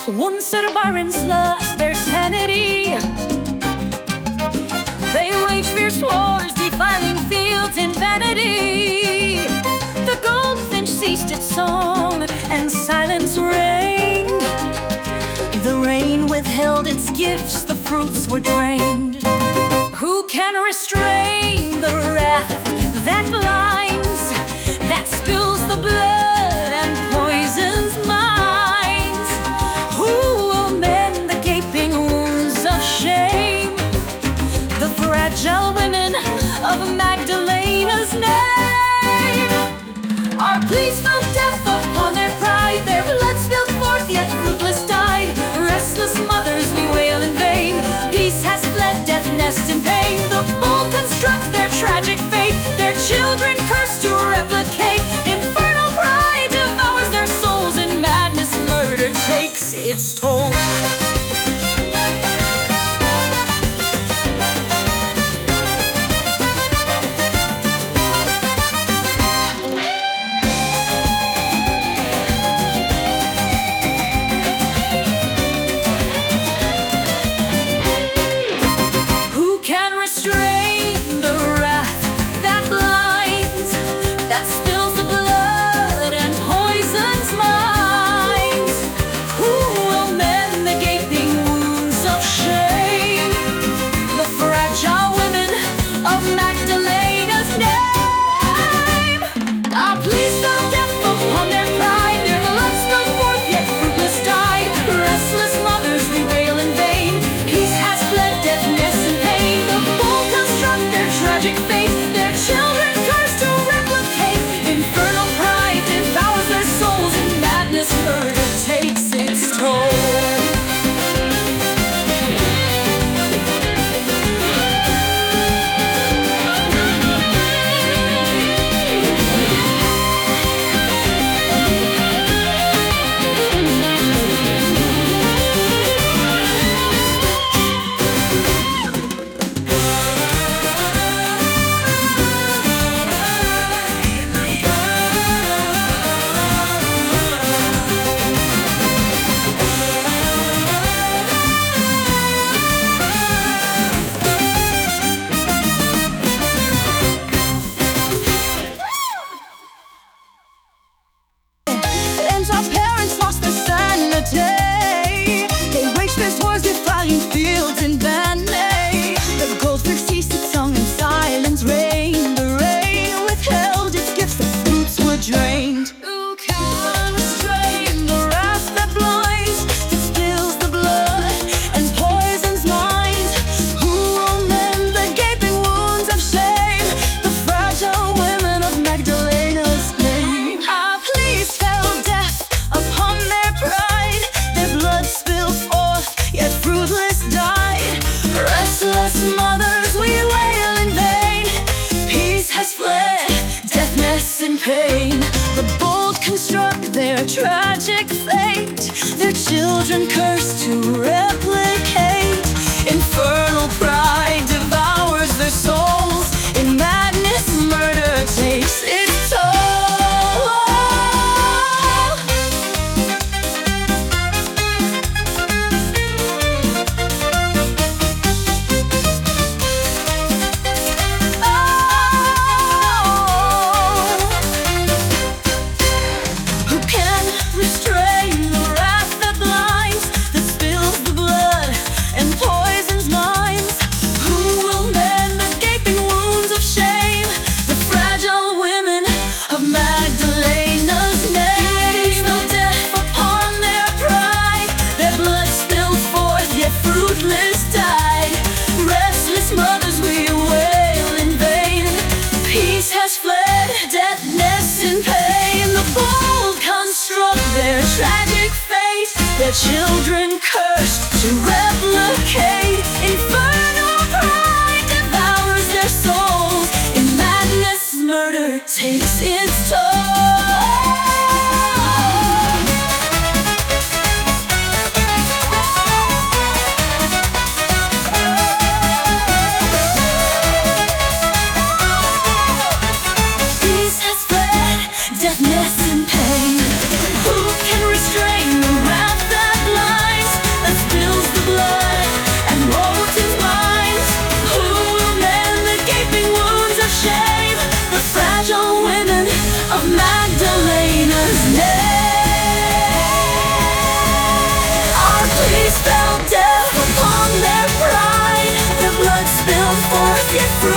Once at Byron's lost their sanity. They wage fierce wars, defiling fields in vanity. The goldfinch ceased its song, and silence reigned. The rain withheld its gifts, the fruits were drained. Who can restrain the wrath that blinds, that spills the blood and poisons minds? Who will mend the gaping wounds of shame, the fragile women of Magdalena's name? Our pleas fell death upon their pride, their blood spilled forth yet fruitless died. Restless mothers, we wail in vain. Peace has fled, death nests in pain. The bold construct their tragic fate, their children cursed to replicate. Infernal pride devours their souls, and madness murder takes its toll. Pain. The bold construct their tragic fate, their children cursed to replicate. Infernal pride devours their souls, in madness murder takes its toll. Their tragic fate, their children cursed to replicate. Infernal pride devours their souls, in madness murder takes its toll. Peace has fled, deafness and pain. Who can restrain the wrath that lies? of Magdalena's name. Our pleas fell death upon their pride. Their blood spilled forth, yet fruit